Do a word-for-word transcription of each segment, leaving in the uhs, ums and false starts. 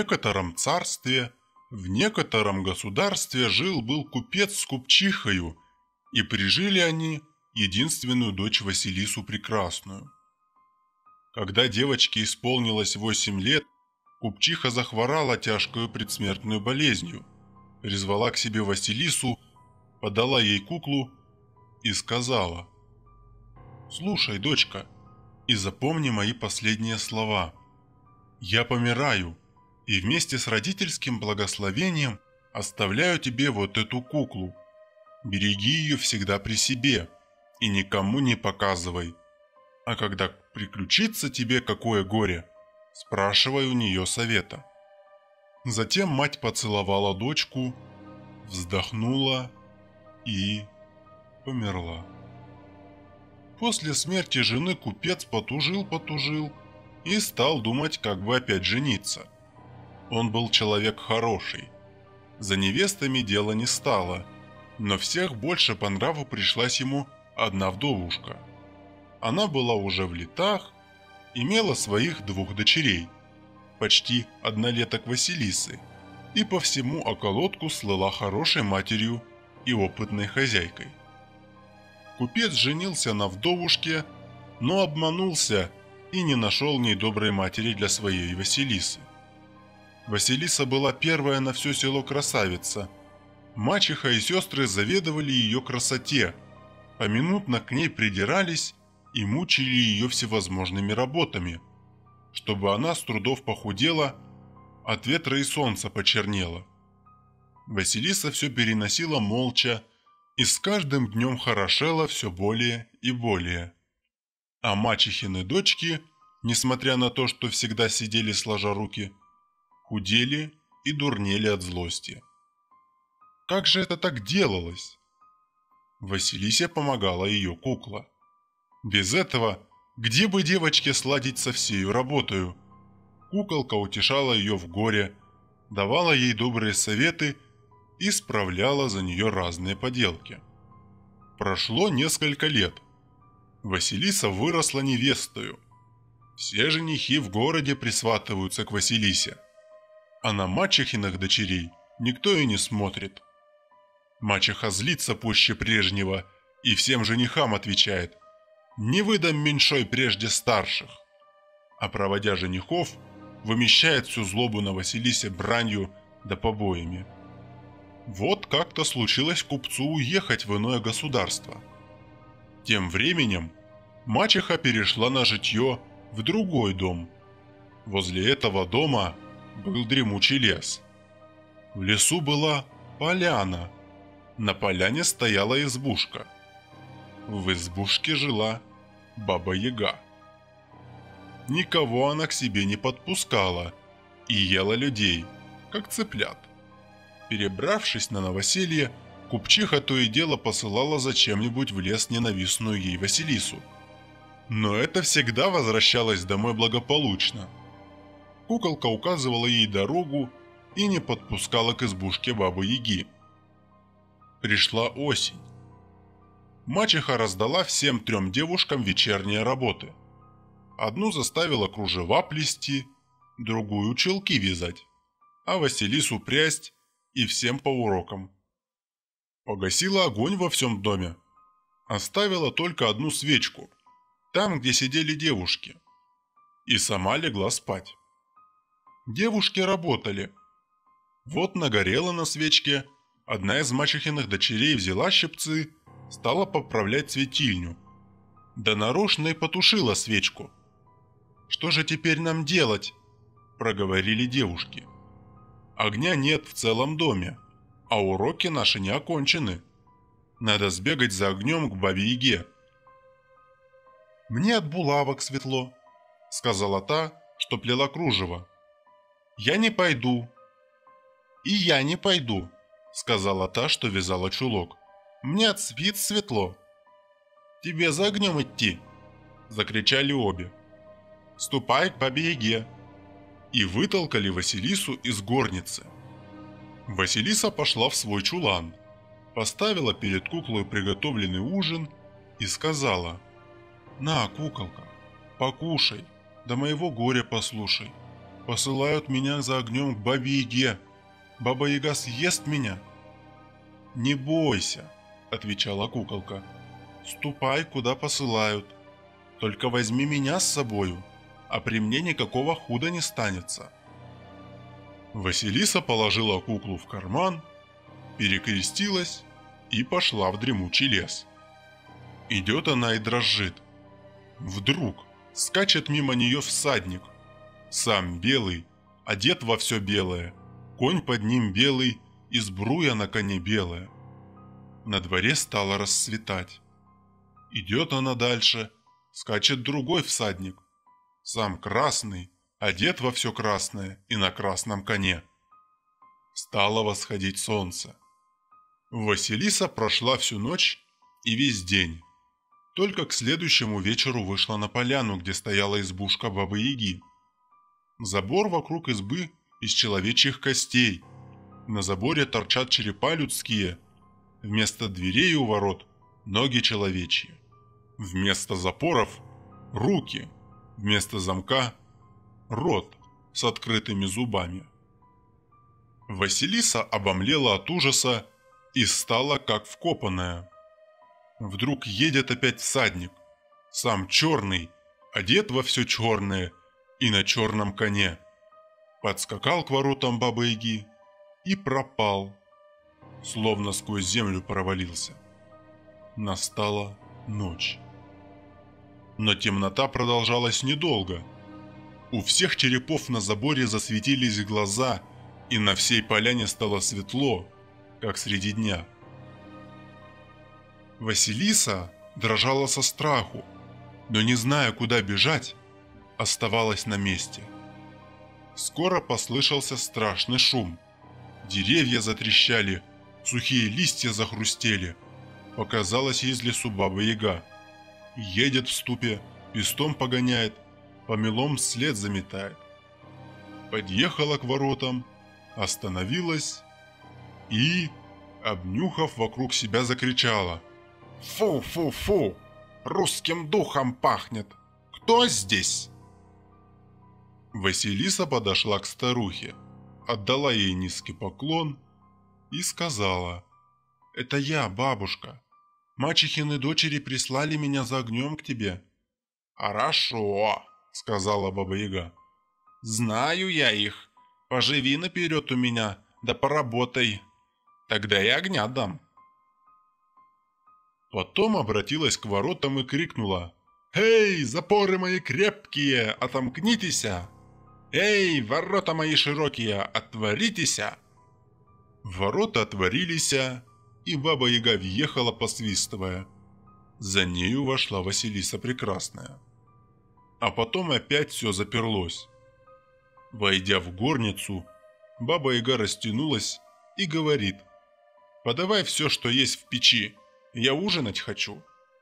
некотором царстве, в некотором государстве жил-был купец с купчихою, и прижили они единственную дочь Василису Прекрасную. Когда девочке исполнилось восемь лет, купчиха захворала тяжкою предсмертную болезнью, призвала к себе Василису, подала ей куклу и сказала: «Слушай, дочка, и запомни мои последние слова. Я помираю, и вместе с родительским благословением оставляю тебе вот эту куклу. Береги ее всегда при себе и никому не показывай. А когда приключится тебе какое горе, спрашивай у нее совета». Затем мать поцеловала дочку, вздохнула и померла. После смерти жены купец потужил-потужил и стал думать, как бы опять жениться. Он был человек хороший. За невестами дело не стало, но всех больше по нраву пришлась ему одна вдовушка. Она была уже в летах, имела своих двух дочерей, почти однолеток Василисы, и по всему околотку слыла хорошей матерью и опытной хозяйкой. Купец женился на вдовушке, но обманулся и не нашел в ней доброй матери для своей Василисы. Василиса была первая на все село красавица. Мачеха и сестры завидовали ее красоте, поминутно к ней придирались и мучили ее всевозможными работами, чтобы она с трудов похудела, от ветра и солнца почернела. Василиса все переносила молча и с каждым днем хорошела все более и более. А мачехины дочки, несмотря на то, что всегда сидели сложа руки, худели и дурнели от злости. Как же это так делалось? Василисе помогала ее кукла. Без этого где бы девочке сладить со всею работою? Куколка утешала ее в горе, давала ей добрые советы и справляла за нее разные поделки. Прошло несколько лет. Василиса выросла невестою. Все женихи в городе присватываются к Василисе, а на мачехиных дочерей никто и не смотрит. Мачеха злится пуще прежнего и всем женихам отвечает: «Не выдам меньшой прежде старших», а проводя женихов, вымещает всю злобу на Василисе бранью да побоями. Вот как-то случилось купцу уехать в иное государство. Тем временем мачеха перешла на житье в другой дом. Возле этого дома был дремучий лес. В лесу была поляна. На поляне стояла избушка. В избушке жила Баба-Яга. Никого она к себе не подпускала и ела людей, как цыплят. Перебравшись на новоселье, купчиха то и дело посылала зачем-нибудь в лес ненавистную ей Василису. Но это всегда возвращалось домой благополучно. Куколка указывала ей дорогу и не подпускала к избушке Бабы-Яги. Пришла осень. Мачеха раздала всем трем девушкам вечерние работы. Одну заставила кружева плести, другую чулки вязать, а Василису прясть и всем по урокам. Погасила огонь во всем доме. Оставила только одну свечку, там, где сидели девушки, и сама легла спать. Девушки работали. Вот нагорела на свечке, одна из мачехиных дочерей взяла щипцы, стала поправлять светильню, да нарочно и потушила свечку. «Что же теперь нам делать?» – проговорили девушки. «Огня нет в целом доме, а уроки наши не окончены. Надо сбегать за огнем к Бабе-Яге». «Мне от булавок светло», – сказала та, что плела кружево. «Я не пойду». «И я не пойду», – сказала та, что вязала чулок. «Мне от спиц светло». «Тебе за огнем идти», – закричали обе. «Ступай к Бабе-Яге». И вытолкали Василису из горницы. Василиса пошла в свой чулан, поставила перед куклой приготовленный ужин и сказала: «На, куколка, покушай, да моего горя послушай. Посылают меня за огнем к Бабе-Яге. Баба-Яга съест меня». «Не бойся», — отвечала куколка. «Ступай, куда посылают. Только возьми меня с собою, а при мне никакого худа не станется». Василиса положила куклу в карман, перекрестилась и пошла в дремучий лес. Идет она и дрожит. Вдруг скачет мимо нее всадник. Сам белый, одет во все белое, конь под ним белый и сбруя на коне белая. На дворе стало расцветать. Идет она дальше, скачет другой всадник. Сам красный, одет во все красное и на красном коне. Стало восходить солнце. Василиса прошла всю ночь и весь день. Только к следующему вечеру вышла на поляну, где стояла избушка Бабы-Яги. Забор вокруг избы из человечьих костей. На заборе торчат черепа людские. Вместо дверей у ворот ноги человечьи. Вместо запоров руки. Вместо замка рот с открытыми зубами. Василиса обомлела от ужаса и стала как вкопанная. Вдруг едет опять всадник, сам черный, одет во все черное и на черном коне. Подскакал к воротам Бабы-Яги и пропал, словно сквозь землю провалился. Настала ночь. Но темнота продолжалась недолго. У всех черепов на заборе засветились глаза, и на всей поляне стало светло, как среди дня. Василиса дрожала со страху, но, не зная, куда бежать, оставалась на месте. Скоро послышался страшный шум. Деревья затрещали, сухие листья захрустели. Показалась из лесу Баба-Яга. Едет в ступе, пестом погоняет, помелом след заметает. Подъехала к воротам, остановилась и, обнюхав, вокруг себя закричала: «Фу-фу-фу! Русским духом пахнет! Кто здесь?» Василиса подошла к старухе, отдала ей низкий поклон и сказала: «Это я, бабушка. Мачехины дочери прислали меня за огнем к тебе». «Хорошо», — сказала Баба-Яга. «Знаю я их. Поживи наперед у меня, да поработай. Тогда и огня дам». Потом обратилась к воротам и крикнула: «Эй, запоры мои крепкие, отомкнитеся! Эй, ворота мои широкие, отворитеся!» Ворота отворились, и Баба-Яга въехала, посвистывая. За нею вошла Василиса Прекрасная. А потом опять все заперлось. Войдя в горницу, Баба-Яга растянулась и говорит: «Подавай все, что есть в печи, я ужинать хочу».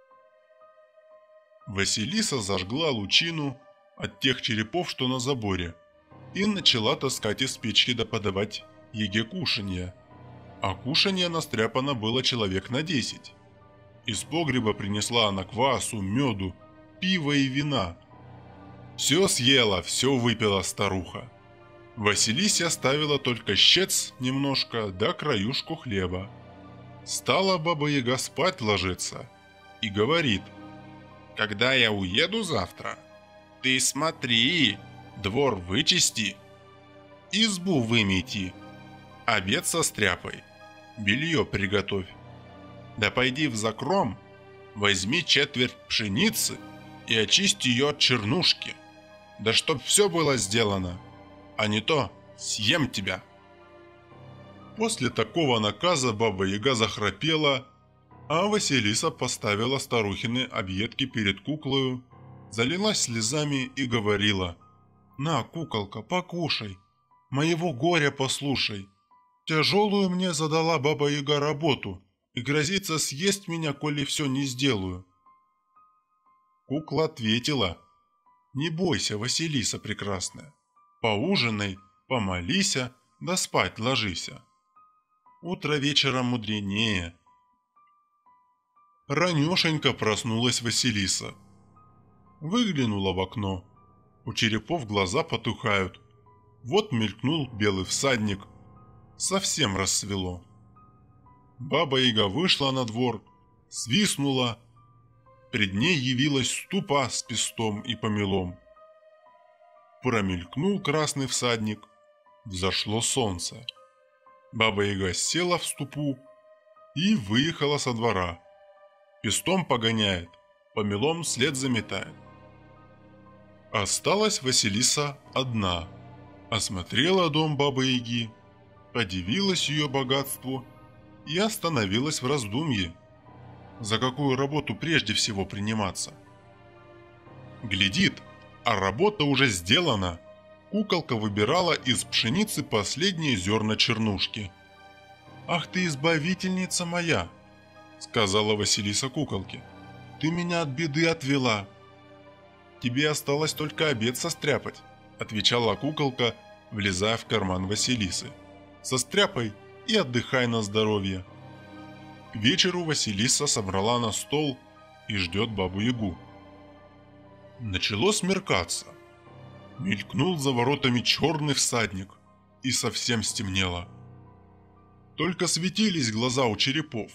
Василиса зажгла лучину от тех черепов, что на заборе, и начала таскать из печки да подавать Яге кушанье. А кушанье настряпано было человек на десять. Из погреба принесла она квасу, меду, пива и вина. Все съела, все выпила старуха. Василисе оставила только щец немножко да краюшку хлеба. Стала Баба-Яга спать ложиться и говорит: «Когда я уеду завтра, ты смотри, двор вычисти, избу вымети, обед состряпай, белье приготовь. Да пойди в закром, возьми четверть пшеницы и очисти ее от чернушки. Да чтоб все было сделано, а не то съем тебя». После такого наказа Баба-Яга захрапела, а Василиса поставила старухины объедки перед куклою, залилась слезами и говорила: «На, куколка, покушай, моего горя послушай. Тяжелую мне задала Баба-Яга работу и грозится съесть меня, коли все не сделаю». Кукла ответила: «Не бойся, Василиса Прекрасная, поужинай, помолися, да спать ложися. Утро вечера мудренее». Ранешенько проснулась Василиса. Выглянула в окно. У черепов глаза потухают, Вот мелькнул белый всадник. Совсем рассвело. Баба-яга вышла на двор, свистнула. Пред ней явилась ступа с пестом и помелом. Промелькнул красный всадник. Взошло солнце. Баба-яга села в ступу и выехала со двора. Пестом погоняет, помелом след заметает. Осталась Василиса одна. Осмотрела дом Бабы-яги, подивилась ее богатству и остановилась в раздумье, за какую работу прежде всего приниматься. Глядит, а работа уже сделана. Куколка выбирала из пшеницы последние зерна чернушки. «Ах ты, избавительница моя!» — сказала Василиса куколке. «Ты меня от беды отвела». «Тебе осталось только обед состряпать», — отвечала куколка, влезая в карман Василисы. «Состряпай и отдыхай на здоровье». К вечеру Василиса собрала на стол и ждет Бабу-ягу. Начало смеркаться. Мелькнул за воротами черный всадник, и совсем стемнело. Только светились глаза у черепов.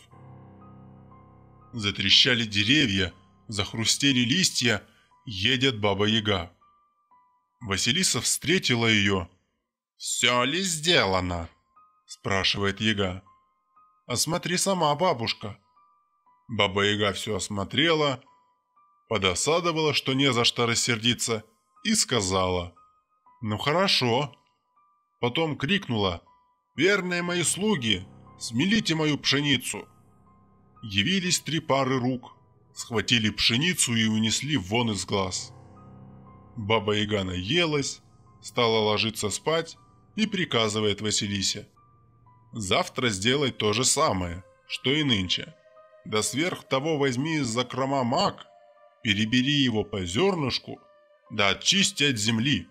Затрещали деревья, захрустели листья, едет Баба-яга. Василиса встретила ее. «Все ли сделано?» – спрашивает яга. «Осмотри сама, бабушка». Баба-яга все осмотрела, подосадовала, что не за что рассердиться, и сказала: «Ну хорошо». Потом крикнула: «Верные мои слуги, смелите мою пшеницу». Явились три пары рук, схватили пшеницу и унесли вон из глаз. Баба-яга наелась, стала ложиться спать и приказывает Василисе: «Завтра сделай то же самое, что и нынче. Да сверх того возьми из закрома мак, перебери его по зернышку, да очисти от земли».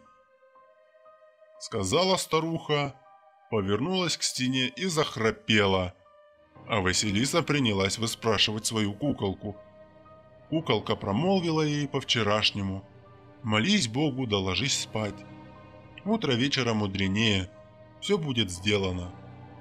Сказала старуха, повернулась к стене и захрапела, а Василиса принялась выспрашивать свою куколку. Куколка промолвила ей по-вчерашнему: «Молись Богу, да ложись спать. Утро вечера мудренее, все будет сделано».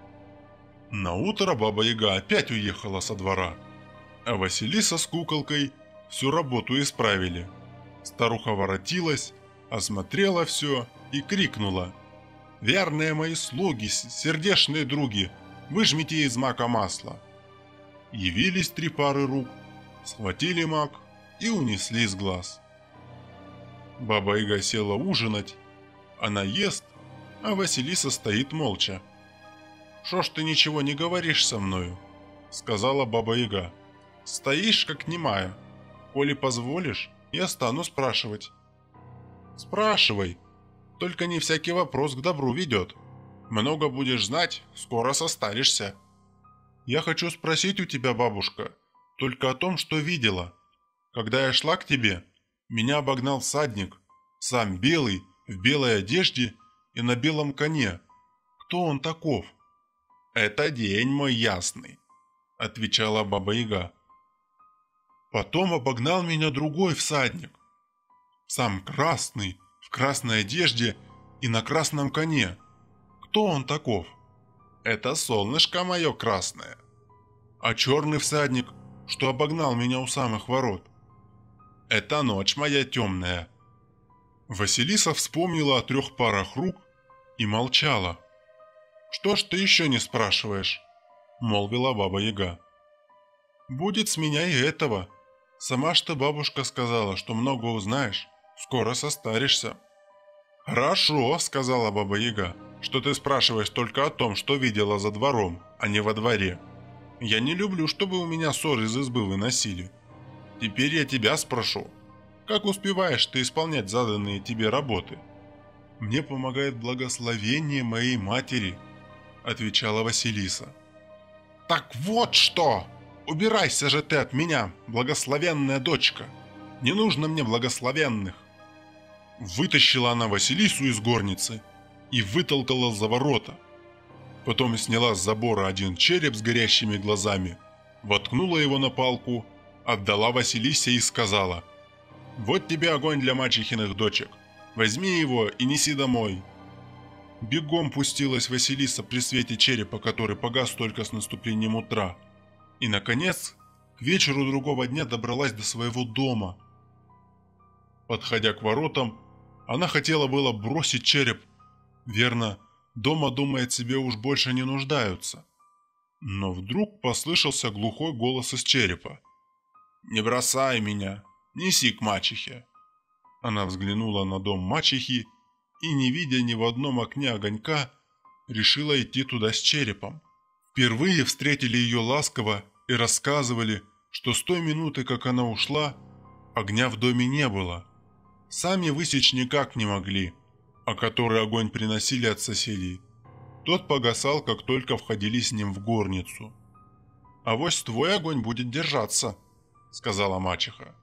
Наутро Баба-яга опять уехала со двора, а Василиса с куколкой всю работу исправили. Старуха воротилась, осмотрела все и крикнула: «Верные мои слуги, сердечные други, выжмите из мака масло». Явились три пары рук, схватили мак и унесли с глаз. Баба-яга села ужинать. Она ест, а Василиса стоит молча. «Шо ж ты ничего не говоришь со мною?» — сказала Баба-яга. «Стоишь, как немая. Коли позволишь, я стану спрашивать». «Спрашивай, только не всякий вопрос к добру ведет. Много будешь знать, скоро состаришься». «Я хочу спросить у тебя, бабушка, только о том, что видела. Когда я шла к тебе, меня обогнал всадник, сам белый, в белой одежде и на белом коне. Кто он таков?» «Это день мой ясный», — отвечала Баба-яга. «Потом обогнал меня другой всадник, сам красный, в красной одежде и на красном коне. Кто он таков?» «Это солнышко мое красное». «А черный всадник, что обогнал меня у самых ворот?» «Это ночь моя темная». Василиса вспомнила о трех парах рук и молчала. «Что ж ты еще не спрашиваешь?» — молвила Баба-яга. «Будет с меня и этого. Сама ж ты, бабушка, сказала, что много узнаешь, скоро состаришься». «Хорошо», — сказала Баба-яга, — «что ты спрашиваешь только о том, что видела за двором, а не во дворе. Я не люблю, чтобы у меня ссор из избы выносили. Теперь я тебя спрошу, как успеваешь ты исполнять заданные тебе работы?» «Мне помогает благословение моей матери», — отвечала Василиса. «Так вот что! Убирайся же ты от меня, благословенная дочка! Не нужно мне благословенных!» Вытащила она Василису из горницы и вытолкала за ворота. Потом сняла с забора один череп с горящими глазами, воткнула его на палку, отдала Василисе и сказала: «Вот тебе огонь для мачехиных дочек. Возьми его и неси домой». Бегом пустилась Василиса при свете черепа, который погас только с наступлением утра. И, наконец, к вечеру другого дня добралась до своего дома. Подходя к воротам, она хотела было бросить череп. Верно, дома, думает, себе уж больше не нуждаются. Но вдруг послышался глухой голос из черепа. «Не бросай меня, неси к мачехе». Она взглянула на дом мачехи и, не видя ни в одном окне огонька, решила идти туда с черепом. Впервые встретили ее ласково и рассказывали, что с той минуты, как она ушла, огня в доме не было. Сами высечь никак не могли, а который огонь приносили от соседей, тот погасал, как только входили с ним в горницу. «Авось твой огонь будет держаться», — сказала мачеха.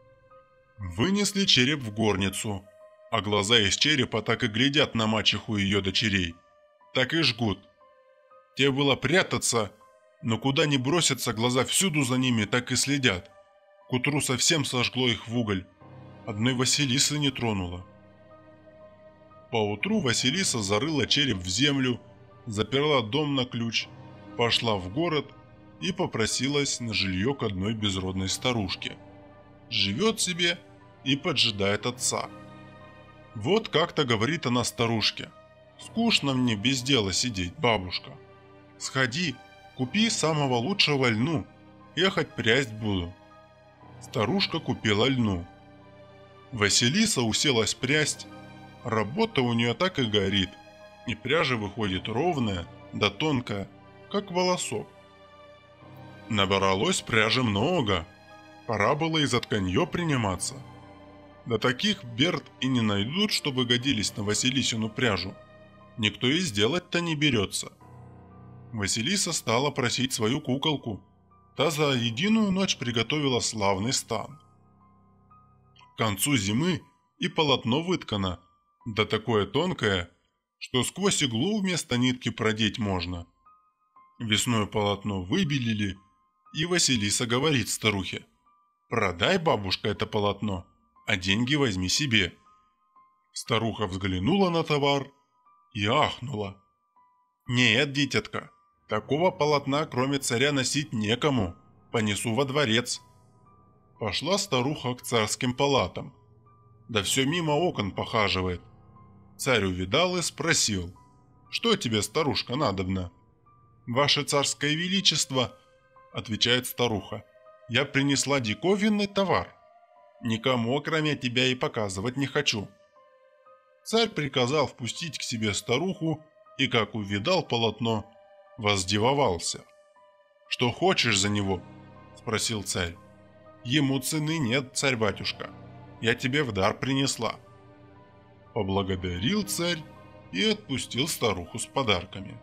Вынесли череп в горницу, а глаза из черепа так и глядят на мачеху и ее дочерей, так и жгут. Те было прятаться, но куда ни бросятся, глаза всюду за ними так и следят. К утру совсем сожгло их в уголь, одной Василисы не тронула. Поутру Василиса зарыла череп в землю, заперла дом на ключ, пошла в город и попросилась на жилье к одной безродной старушке. Живет себе и поджидает отца. Вот как-то говорит она старушке: «Скучно мне без дела сидеть, бабушка. Сходи, купи самого лучшего льну, я хоть прясть буду». Старушка купила льну. Василиса уселась прясть. Работа у нее так и горит, и пряжа выходит ровная да тонкая, как волосок. Набралось пряжи много, пора было и за тканье приниматься. Да таких берд и не найдут, чтобы годились на Василисину пряжу. Никто и сделать-то не берется. Василиса стала просить свою куколку. Та за единую ночь приготовила славный стан. К концу зимы и полотно выткано, да такое тонкое, что сквозь иглу вместо нитки продеть можно. Весной полотно выбелили, и Василиса говорит старухе: «Продай, бабушка, это полотно, а деньги возьми себе». Старуха взглянула на товар и ахнула. «Нет, дитятка, такого полотна, кроме царя, носить некому, понесу во дворец». Пошла старуха к царским палатам, да все мимо окон похаживает. Царь увидал и спросил: «Что тебе, старушка, надобно?» «Ваше царское величество, — отвечает старуха, — я принесла диковинный товар. Никому, кроме тебя, и показывать не хочу». Царь приказал впустить к себе старуху и, как увидал полотно, воздивовался. «Что хочешь за него?» — спросил царь. «Ему цены нет, царь-батюшка, я тебе в дар принесла». Поблагодарил царь и отпустил старуху с подарками.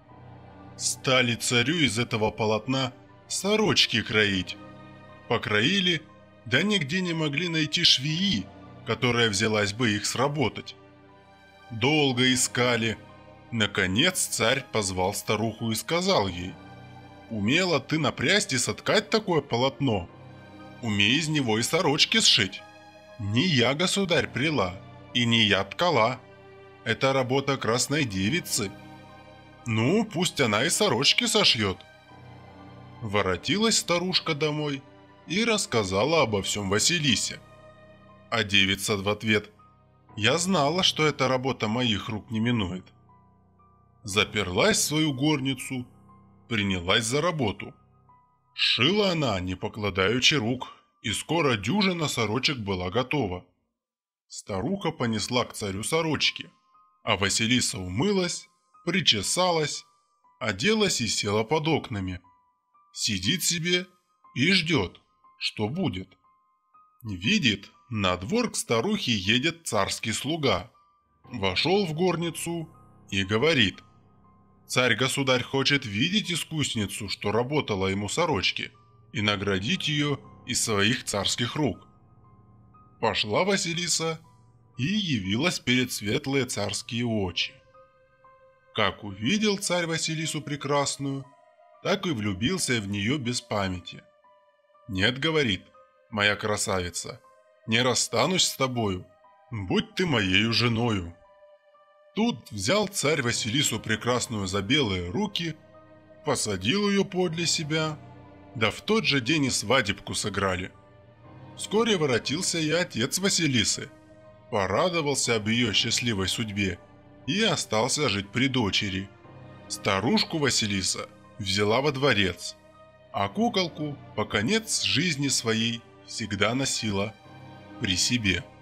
Стали царю из этого полотна сорочки кроить. Покроили, да нигде не могли найти швеи, которая взялась бы их сработать. Долго искали. Наконец царь позвал старуху и сказал ей: «Умела ты напрясть и соткать такое полотно? Умей из него и сорочки сшить. Не я, государь, прила, и не я ткала. Это работа красной девицы. Ну, пусть она и сорочки сошьет». Воротилась старушка домой и рассказала обо всем Василисе. А девица в ответ: «Я знала, что эта работа моих рук не минует». Заперлась в свою горницу, принялась за работу. Шила она, не покладаючи рук, и скоро дюжина сорочек была готова. Старуха понесла к царю сорочки, а Василиса умылась, причесалась, оделась и села под окнами. Сидит себе и ждет, что будет. Видит, на двор к старухе едет царский слуга. Вошел в горницу и говорит: «Царь-государь хочет видеть искусницу, что работала ему сорочки, и наградить ее из своих царских рук». Пошла Василиса и явилась перед светлые царские очи. Как увидел царь Василису прекрасную, так и влюбился в нее без памяти. «Нет, — говорит, — моя красавица, не расстанусь с тобою, будь ты моею женою». Тут взял царь Василису Прекрасную за белые руки, посадил ее подле себя, да в тот же день и свадебку сыграли. Вскоре воротился и отец Василисы, порадовался об ее счастливой судьбе и остался жить при дочери. Старушку Василиса взяла во дворец, а куколку по конец жизни своей всегда носила при себе.